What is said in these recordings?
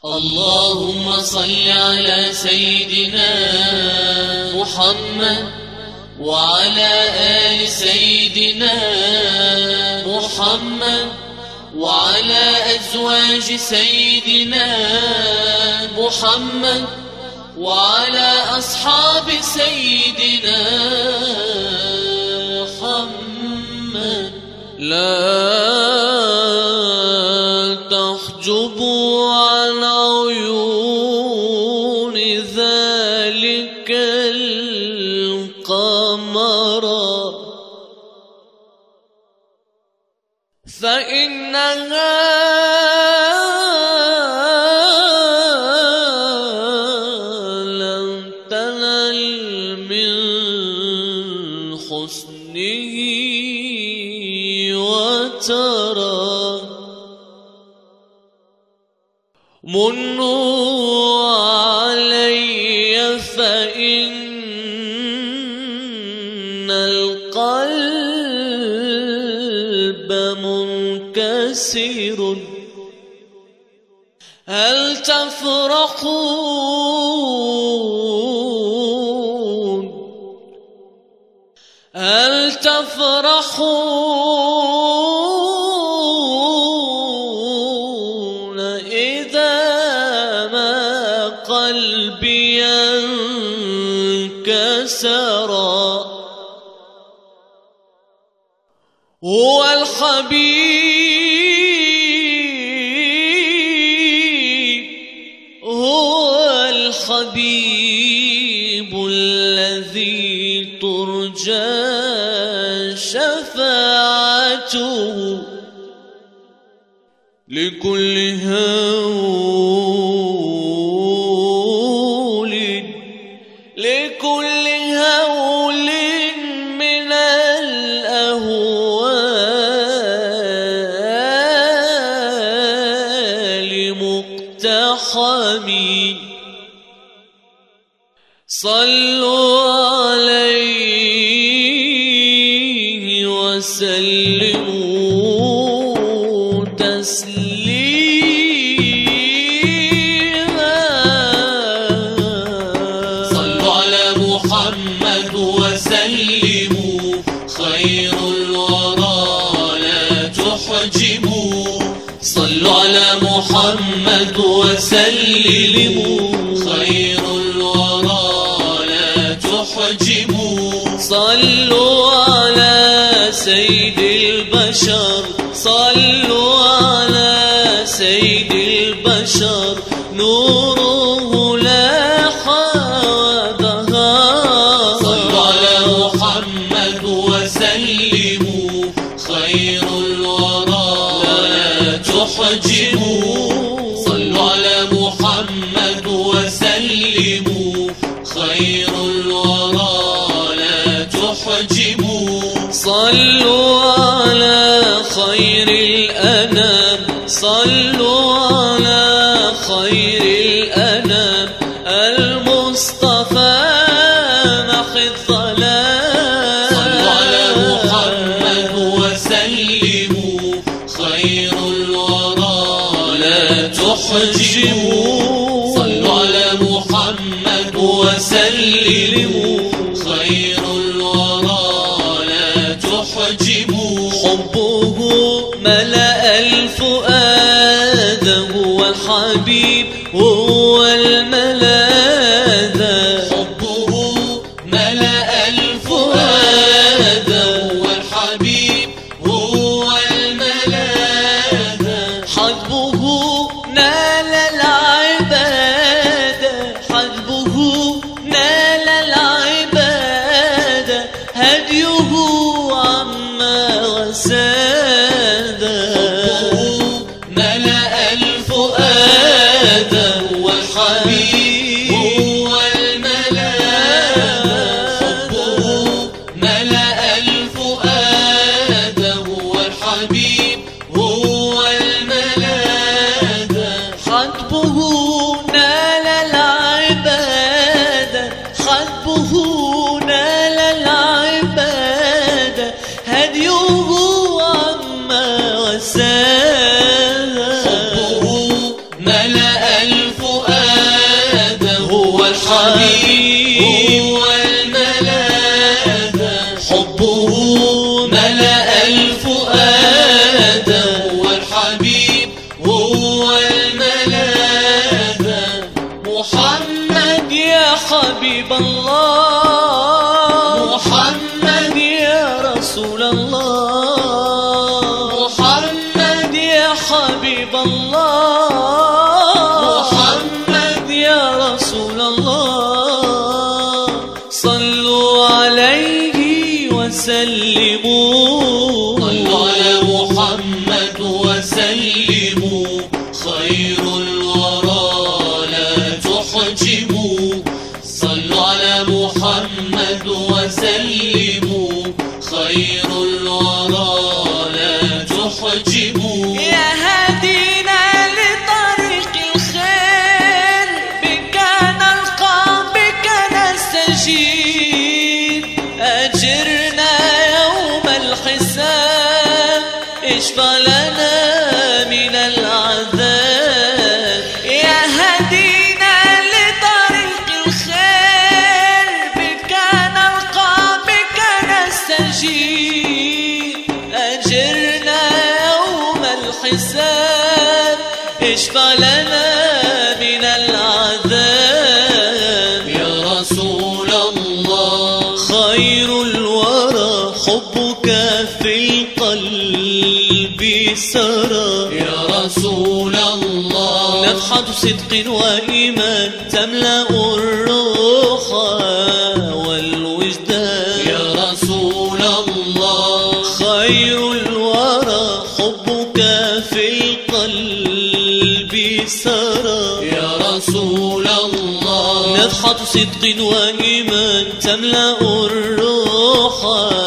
اللهم صل على سيدنا محمد وعلى آل سيدنا محمد وعلى أزواج سيدنا محمد وعلى أصحاب سيدنا محمد. لا تحجبوا عن عيون ذلك القمر فإنها لم تنل من حسنه وترى منوا علي فإن القلب منكسر هل تفرحون هل تفرحون إذا ما قلبي انكسرا هو الحبيب الذي ترجى شفاعته لكل هول من الأهوال مقتحمي صلوا عليه وسلموا تسليما. صلوا على محمد وسلموا خير الورى لا تحجبوا. صلوا على محمد وسلموا خير الورى تحجبوا. صلوا على سيد البشر صلوا على سيد البشر نوره لاح وبهار. صلوا على محمد وسلموا خير الورى لا تحجبوا. صلوا على محمد وسلموا خير الورى لا تحجبوا. صلوا على خير الأنام صلوا على خير الأنام المصطفى محي الظلام. صلوا على محمد وسلموا خير الورى لا تحجبوا. صلوا على محمد وسلموا خير الورى لا تحجبوا. حبه ملأ الفؤاد هو الحبيب هو الملاذ. حبه ملأ الفؤاد هو الحبيب هو الملاذ. حجبه نال العبادة حجبه نال العبادة هديه عما وساد. ملأ الفؤاد هو الحبيب هو الملاذ. حبه ملأ الفؤاد هو الحبيب هو الملاذ. حجبه نال العبادة حجبه نال العبادة هديه عما وساد. حبه ملأ الحبيب هو الملاذ حبه ملأ الفؤاد هو الحبيب هو الملاذ محمد يا حبيب الله محمد يا رسول الله محمد يا حبيب الله محمد يا رسول الله صلوا عليه وسلموا صلوا على محمد وسلموا خير الورى لا تحجبوا صلوا على محمد وسلموا خير الورى لا تحجبوا يا هدينا لطريق الخير بك نلقى بك نستجيب أجرنا يوم الحساب اشفى لنا من العذاب يا هدينا لطريق الخير بك نلقى بك نستجيب أجرنا يوم الحساب اشفى لنا من العذاب يا رسول الله خير الورى حبك في القلب سرى يا رسول الله نفحة صدق وإيمان تملأ الروح والوجدان يا رسول الله خير الورى حبك في القلب سرى يا رسول الله نفحة صدق وإيمان تملأ الروح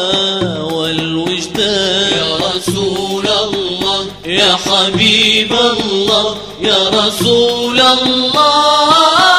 والوجدان يا رسول الله يا حبيب الله يا رسول الله